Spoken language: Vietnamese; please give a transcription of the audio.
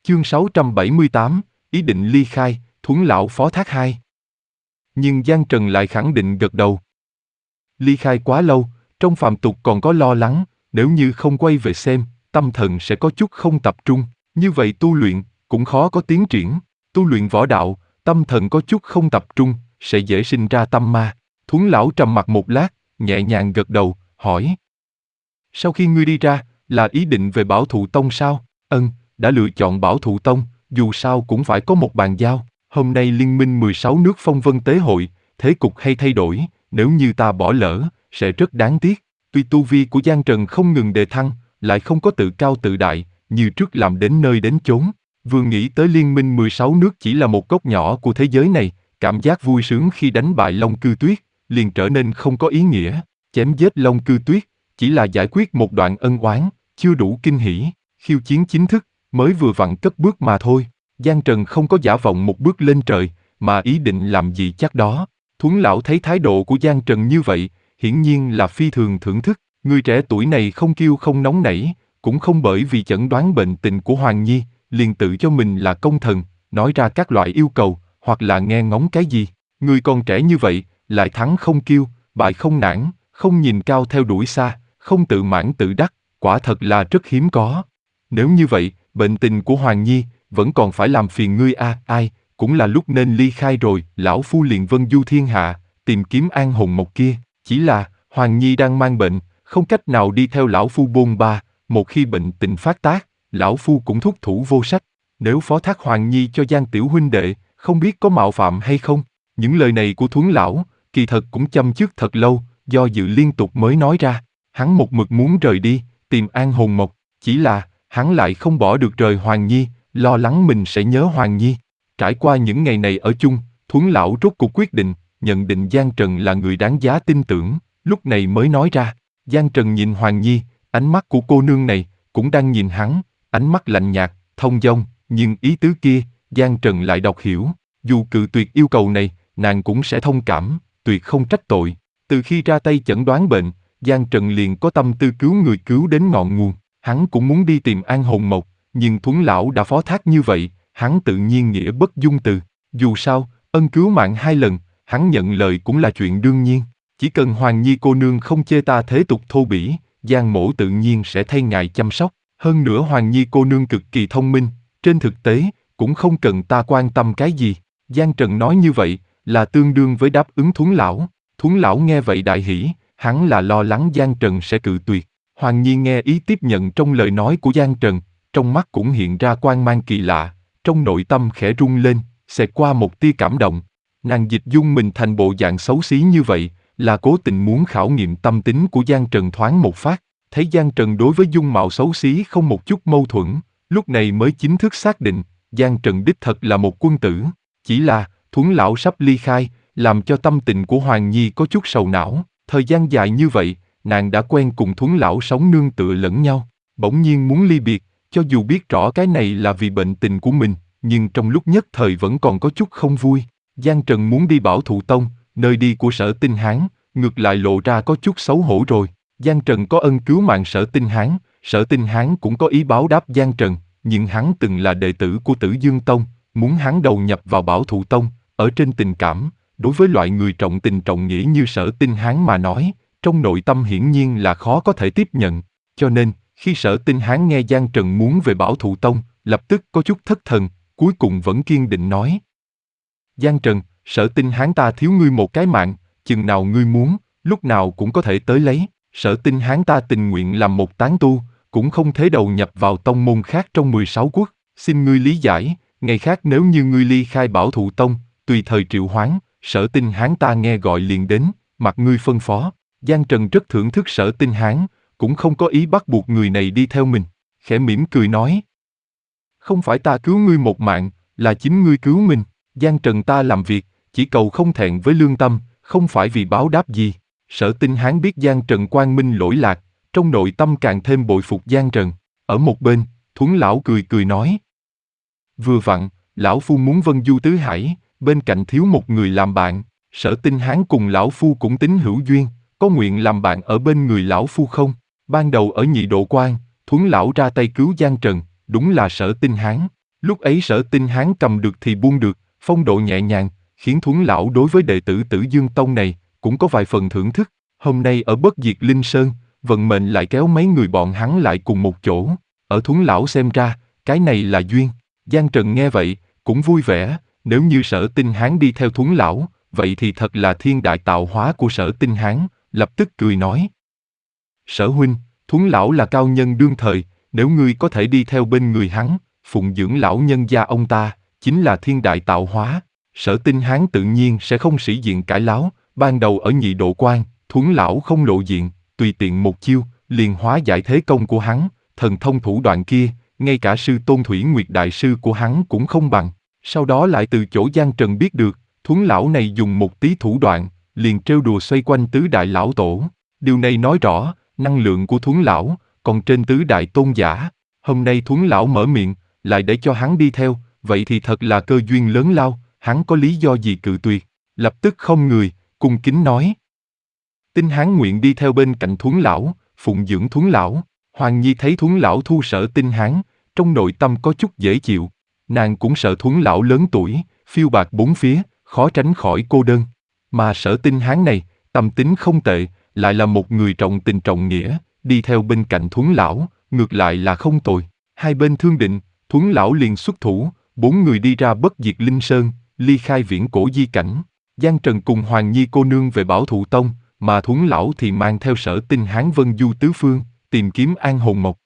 Chương 678, ý định ly khai, Thuấn lão phó thác 2. Nhưng Giang Trần lại khẳng định gật đầu. Ly khai quá lâu, trong phàm tục còn có lo lắng, nếu như không quay về xem, tâm thần sẽ có chút không tập trung, như vậy tu luyện cũng khó có tiến triển. Tu luyện võ đạo, tâm thần có chút không tập trung, sẽ dễ sinh ra tâm ma. Thuấn lão trầm mặc một lát, nhẹ nhàng gật đầu, hỏi. Sau khi ngươi đi ra, là ý định về Bảo Thụ Tông sao? Đã lựa chọn Bảo Thụ Tông, dù sao cũng phải có một bàn giao. Hôm nay liên minh 16 nước phong vân tế hội, thế cục hay thay đổi, nếu như ta bỏ lỡ, sẽ rất đáng tiếc. Tuy tu vi của Giang Trần không ngừng đề thăng, lại không có tự cao tự đại, như trước làm đến nơi đến chốn. Vừa nghĩ tới liên minh 16 nước chỉ là một góc nhỏ của thế giới này, cảm giác vui sướng khi đánh bại Long Cư Tuyết, liền trở nên không có ý nghĩa. Chém giết Long Cư Tuyết, chỉ là giải quyết một đoạn ân oán, chưa đủ kinh hỉ. Khiêu chiến chính thức, mới vừa vặn cất bước mà thôi. Giang Trần không có giả vọng một bước lên trời, mà ý định làm gì chắc đó. Thuấn lão thấy thái độ của Giang Trần như vậy, hiển nhiên là phi thường thưởng thức. Người trẻ tuổi này không kiêu không nóng nảy, cũng không bởi vì chẩn đoán bệnh tình của Hoàng Nhi, liền tự cho mình là công thần, nói ra các loại yêu cầu, hoặc là nghe ngóng cái gì. Người còn trẻ như vậy, lại thắng không kiêu, bại không nản, không nhìn cao theo đuổi xa, không tự mãn tự đắc, quả thật là rất hiếm có. Nếu như vậy, bệnh tình của Hoàng Nhi vẫn còn phải làm phiền ngươi ai, cũng là lúc nên ly khai rồi. Lão phu liền vân du thiên hạ, tìm kiếm An Hồn Mộc kia. Chỉ là, Hoàng Nhi đang mang bệnh, không cách nào đi theo lão phu bôn ba, một khi bệnh tình phát tác, lão phu cũng thúc thủ vô sách. Nếu phó thác Hoàng Nhi cho Giang tiểu huynh đệ, không biết có mạo phạm hay không? Những lời này của Thuấn lão, kỳ thật cũng châm chước thật lâu, do dự liên tục mới nói ra. Hắn một mực muốn rời đi, tìm An Hồn Mộc, chỉ là, hắn lại không bỏ được rời Hoàng Nhi, lo lắng mình sẽ nhớ Hoàng Nhi. Trải qua những ngày này ở chung, Thuấn lão rốt cuộc quyết định, nhận định Giang Trần là người đáng giá tin tưởng, lúc này mới nói ra. Giang Trần nhìn Hoàng Nhi, ánh mắt của cô nương này, cũng đang nhìn hắn, ánh mắt lạnh nhạt, thông dong, nhưng ý tứ kia, Giang Trần lại đọc hiểu. Dù cự tuyệt yêu cầu này, nàng cũng sẽ thông cảm, tuyệt không trách tội. Từ khi ra tay chẩn đoán bệnh, Giang Trần liền có tâm tư cứu người cứu đến ngọn nguồn. Hắn cũng muốn đi tìm An Hồn Mộc, nhưng Thuấn lão đã phó thác như vậy, hắn tự nhiên nghĩa bất dung từ. Dù sao, ân cứu mạng 2 lần, hắn nhận lời cũng là chuyện đương nhiên. Chỉ cần Hoàng Nhi cô nương không chê ta thế tục thô bỉ, Giang mỗ tự nhiên sẽ thay ngài chăm sóc. Hơn nữa Hoàng Nhi cô nương cực kỳ thông minh, trên thực tế, cũng không cần ta quan tâm cái gì. Giang Trần nói như vậy, là tương đương với đáp ứng Thuấn lão. Thuấn lão nghe vậy đại hỉ, hắn là lo lắng Giang Trần sẽ cự tuyệt. Hoàng Nhi nghe ý tiếp nhận trong lời nói của Giang Trần, trong mắt cũng hiện ra quang mang kỳ lạ, trong nội tâm khẽ rung lên, xẹt qua một tia cảm động. Nàng dịch dung mình thành bộ dạng xấu xí như vậy, là cố tình muốn khảo nghiệm tâm tính của Giang Trần thoáng một phát. Thấy Giang Trần đối với dung mạo xấu xí không một chút mâu thuẫn, lúc này mới chính thức xác định, Giang Trần đích thật là một quân tử. Chỉ là, Thuấn lão sắp ly khai, làm cho tâm tình của Hoàng Nhi có chút sầu não. Thời gian dài như vậy, nàng đã quen cùng Thuấn lão sống nương tựa lẫn nhau, bỗng nhiên muốn ly biệt, cho dù biết rõ cái này là vì bệnh tình của mình, nhưng trong lúc nhất thời vẫn còn có chút không vui. Giang Trần muốn đi Bảo Thụ Tông, nơi đi của Sở Tinh Hán, ngược lại lộ ra có chút xấu hổ rồi. Giang Trần có ân cứu mạng Sở Tinh Hán cũng có ý báo đáp Giang Trần, nhưng hắn từng là đệ tử của Tử Dương Tông, muốn hắn đầu nhập vào Bảo Thụ Tông, ở trên tình cảm, đối với loại người trọng tình trọng nghĩa như Sở Tinh Hán mà nói, trong nội tâm hiển nhiên là khó có thể tiếp nhận, cho nên, khi Sở Tinh Hán nghe Giang Trần muốn về Bảo Thụ Tông, lập tức có chút thất thần, cuối cùng vẫn kiên định nói. Giang Trần, Sở Tinh Hán ta thiếu ngươi một cái mạng, chừng nào ngươi muốn, lúc nào cũng có thể tới lấy. Sở Tinh Hán ta tình nguyện làm một tán tu, cũng không thể đầu nhập vào tông môn khác trong 16 quốc. Xin ngươi lý giải, ngày khác nếu như ngươi ly khai Bảo Thụ Tông, tùy thời triệu hoán, Sở Tinh Hán ta nghe gọi liền đến, mặc ngươi phân phó. Giang Trần rất thưởng thức Sở Tinh Hán, cũng không có ý bắt buộc người này đi theo mình, khẽ mỉm cười nói. Không phải ta cứu ngươi một mạng, là chính ngươi cứu mình. Giang Trần ta làm việc, chỉ cầu không thẹn với lương tâm, không phải vì báo đáp gì. Sở Tinh Hán biết Giang Trần quang minh lỗi lạc, trong nội tâm càng thêm bội phục Giang Trần. Ở một bên, Thuấn lão cười cười nói. Vừa vặn, lão phu muốn vân du tứ hải, bên cạnh thiếu một người làm bạn. Sở Tinh Hán cùng lão phu cũng tính hữu duyên, có nguyện làm bạn ở bên người lão phu không? Ban đầu ở Nhị Độ Quan, Thuấn lão ra tay cứu Giang Trần, đúng là Sở Tinh Hán. Lúc ấy Sở Tinh Hán cầm được thì buông được, phong độ nhẹ nhàng, khiến Thuấn lão đối với đệ tử Tử Dương Tông này cũng có vài phần thưởng thức. Hôm nay ở Bất Diệt Linh Sơn, vận mệnh lại kéo mấy người bọn hắn lại cùng một chỗ. Ở Thuấn lão xem ra, cái này là duyên. Giang Trần nghe vậy, cũng vui vẻ, nếu như Sở Tinh Hán đi theo Thuấn lão, vậy thì thật là thiên đại tạo hóa của Sở Tinh Hán, lập tức cười nói. Sở huynh, Thuấn lão là cao nhân đương thời, nếu ngươi có thể đi theo bên người hắn, phụng dưỡng lão nhân gia ông ta, chính là thiên đại tạo hóa. Sở Tinh Hán tự nhiên sẽ không sĩ diện cãi láo, ban đầu ở Nhị Độ Quan, Thuấn lão không lộ diện, tùy tiện một chiêu, liền hóa giải thế công của hắn, thần thông thủ đoạn kia, ngay cả sư Tôn Thủy Nguyệt đại sư của hắn cũng không bằng. Sau đó lại từ chỗ Giang Trần biết được, Thuấn lão này dùng một tí thủ đoạn, liền trêu đùa xoay quanh tứ đại lão tổ. Điều này nói rõ, năng lượng của Thuấn lão còn trên tứ đại tôn giả. Hôm nay Thuấn lão mở miệng, lại để cho hắn đi theo, vậy thì thật là cơ duyên lớn lao, hắn có lý do gì cự tuyệt. Lập tức không người, cung kính nói. Tinh Hán nguyện đi theo bên cạnh Thuấn lão, phụng dưỡng Thuấn lão. Hoàng Nhi thấy Thuấn lão thu Sở Tinh Hán, trong nội tâm có chút dễ chịu. Nàng cũng sợ Thuấn lão lớn tuổi, phiêu bạt bốn phía, khó tránh khỏi cô đơn. Mà Sở Tinh Hán này, tâm tính không tệ, lại là một người trọng tình trọng nghĩa, đi theo bên cạnh Thuấn lão, ngược lại là không tồi. Hai bên thương định, Thuấn lão liền xuất thủ, 4 người đi ra Bất Diệt Linh Sơn, ly khai viễn cổ di cảnh. Giang Trần cùng Hoàng Nhi cô nương về Bảo Thụ Tông, mà Thuấn lão thì mang theo Sở Tinh Hán vân du tứ phương, tìm kiếm An Hồn Mộc.